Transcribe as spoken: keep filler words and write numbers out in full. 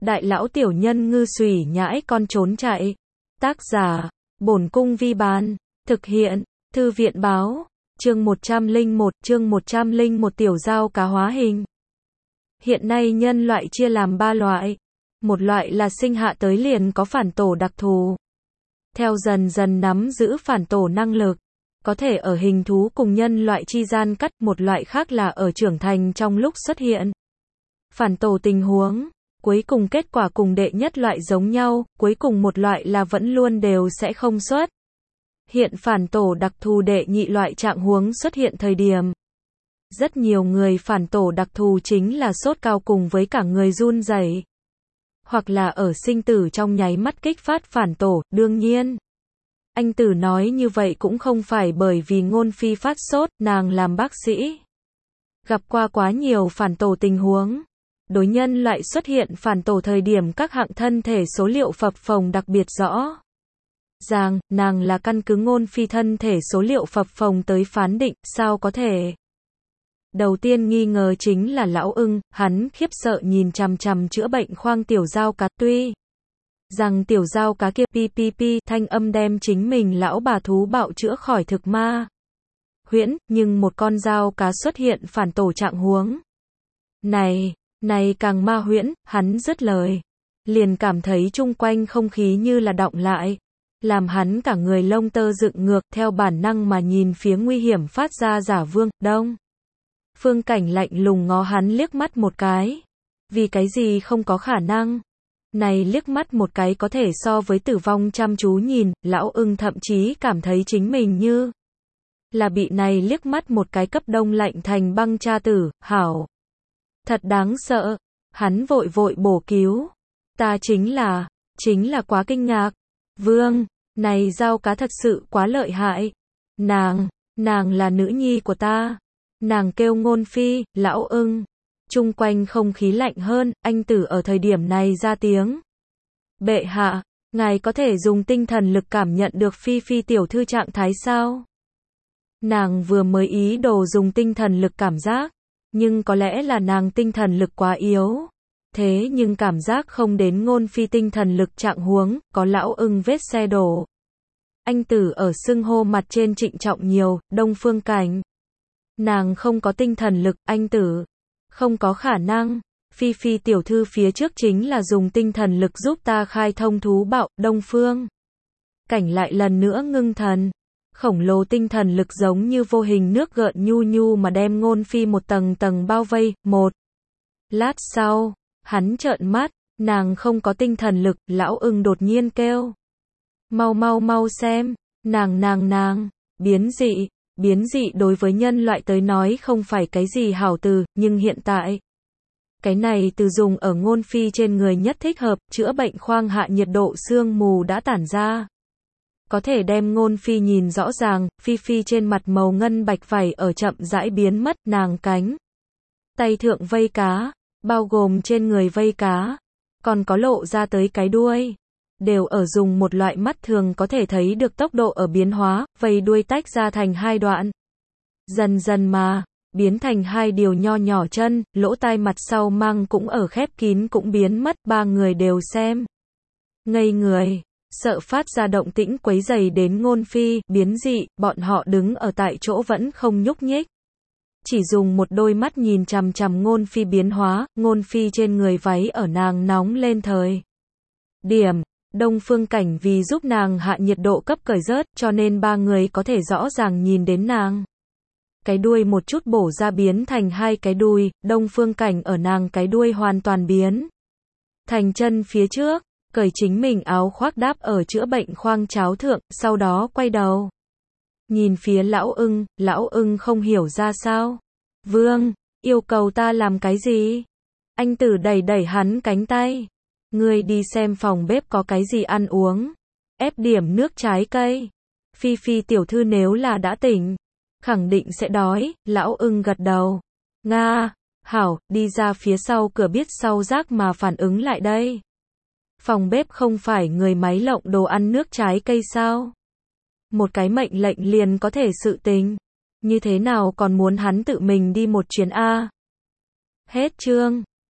Đại lão tiểu nhân ngư xùy nhãi con trốn chạy. Tác giả, Bổn Cung Vi Bán. Thực hiện, Thư viện Báo. Chương một trăm lẻ một, chương một trăm lẻ một tiểu giao cá hóa hình. Hiện nay nhân loại chia làm ba loại. Một loại là sinh hạ tới liền có phản tổ đặc thù. Theo dần dần nắm giữ phản tổ năng lực, có thể ở hình thú cùng nhân loại chi gian cắt. Một loại khác là ở trưởng thành trong lúc xuất hiện phản tổ tình huống, cuối cùng kết quả cùng đệ nhất loại giống nhau. Cuối cùng một loại là vẫn luôn đều sẽ không xuất hiện phản tổ đặc thù. Đệ nhị loại trạng huống xuất hiện thời điểm rất nhiều người phản tổ đặc thù chính là sốt cao cùng với cả người run rẩy, hoặc là ở sinh tử trong nháy mắt kích phát phản tổ. Đương nhiên, anh Tử nói như vậy cũng không phải bởi vì Ngôn Phi phát sốt, nàng làm bác sĩ gặp qua quá nhiều phản tổ tình huống. Đối nhân loại xuất hiện phản tổ thời điểm các hạng thân thể số liệu phập phồng đặc biệt rõ ràng, nàng là căn cứ Ngôn Phi thân thể số liệu phập phồng tới phán định. Sao có thể? Đầu tiên nghi ngờ chính là lão ưng, hắn khiếp sợ nhìn chằm chằm chữa bệnh khoang tiểu giao cá. Tuy rằng tiểu giao cá kia pi pi pi thanh âm đem chính mình lão bà thú bạo chữa khỏi thực ma huyễn, nhưng một con giao cá xuất hiện phản tổ trạng huống này, này càng ma huyễn. Hắn dứt lời, liền cảm thấy chung quanh không khí như là đọng lại, làm hắn cả người lông tơ dựng ngược, theo bản năng mà nhìn phía nguy hiểm phát ra giả Vương Đông. Phương Cảnh lạnh lùng ngó hắn liếc mắt một cái. Vì cái gì không có khả năng? Này liếc mắt một cái có thể so với tử vong. Chăm chú nhìn, lão ưng thậm chí cảm thấy chính mình như là bị này liếc mắt một cái cấp đông lạnh thành băng cha tử. Hảo, thật đáng sợ. Hắn vội vội bổ cứu. Ta chính là, chính là quá kinh ngạc. Vương, này giao cá thật sự quá lợi hại. Nàng, nàng là nữ nhi của ta. Nàng kêu Ngôn Phi. Lão ưng. Chung quanh không khí lạnh hơn, anh Tử ở thời điểm này ra tiếng. Bệ hạ, ngài có thể dùng tinh thần lực cảm nhận được Phi Phi tiểu thư trạng thái sao? Nàng vừa mới ý đồ dùng tinh thần lực cảm giác, nhưng có lẽ là nàng tinh thần lực quá yếu. Thế nhưng cảm giác không đến Ngôn Phi tinh thần lực trạng huống, có lão ưng vết xe đổ. Anh Tử ở xưng hô mặt trên trịnh trọng nhiều. Đông Phương Cảnh, nàng không có tinh thần lực. Anh Tử, không có khả năng. Phi Phi tiểu thư phía trước chính là dùng tinh thần lực giúp ta khai thông thú bạo. Đông Phương Cảnh lại lần nữa ngưng thần. Khổng lồ tinh thần lực giống như vô hình nước gợn nhu nhu mà đem Ngôn Phi một tầng tầng bao vây. Một lát sau, hắn trợn mắt, nàng không có tinh thần lực. Lão ưng đột nhiên kêu. Mau mau mau xem, nàng nàng nàng, biến dị. Biến dị đối với nhân loại tới nói không phải cái gì hảo từ, nhưng hiện tại, cái này từ dùng ở Ngôn Phi trên người nhất thích hợp. Chữa bệnh khoang hạ nhiệt độ sương mù đã tản ra, có thể đem Ngôn Phi nhìn rõ ràng. Phi Phi trên mặt màu ngân bạch vảy ở chậm rãi biến mất. Nàng cánh tay thượng vây cá, bao gồm trên người vây cá, còn có lộ ra tới cái đuôi, đều ở dùng một loại mắt thường có thể thấy được tốc độ ở biến hóa. Vây đuôi tách ra thành hai đoạn, dần dần mà biến thành hai điều nho nhỏ chân. Lỗ tai mặt sau mang cũng ở khép kín cũng biến mất. Ba người đều xem ngây người, sợ phát ra động tĩnh quấy rầy đến Ngôn Phi. Biến dị, bọn họ đứng ở tại chỗ vẫn không nhúc nhích, chỉ dùng một đôi mắt nhìn chằm chằm Ngôn Phi biến hóa. Ngôn Phi trên người váy ở nàng nóng lên thời điểm, Đông Phương Cảnh vì giúp nàng hạ nhiệt độ cấp cởi rớt, cho nên ba người có thể rõ ràng nhìn đến nàng cái đuôi một chút bổ ra biến thành hai cái đuôi. Đông Phương Cảnh ở nàng cái đuôi hoàn toàn biến thành chân phía trước, cởi chính mình áo khoác đáp ở chữa bệnh khoang cháo thượng, sau đó quay đầu nhìn phía lão ưng. Lão ưng không hiểu ra sao. Vương, yêu cầu ta làm cái gì? Anh Tử đẩy đẩy hắn cánh tay. Ngươi đi xem phòng bếp có cái gì ăn uống, ép điểm nước trái cây. Phi Phi tiểu thư nếu là đã tỉnh, khẳng định sẽ đói. Lão ưng gật đầu. Nga, hảo, đi ra phía sau cửa biết sau rác mà phản ứng lại đây. Phòng bếp không phải người máy lộng đồ ăn nước trái cây sao? Một cái mệnh lệnh liền có thể sự tình. Như thế nào còn muốn hắn tự mình đi một chuyến a? Hết chương.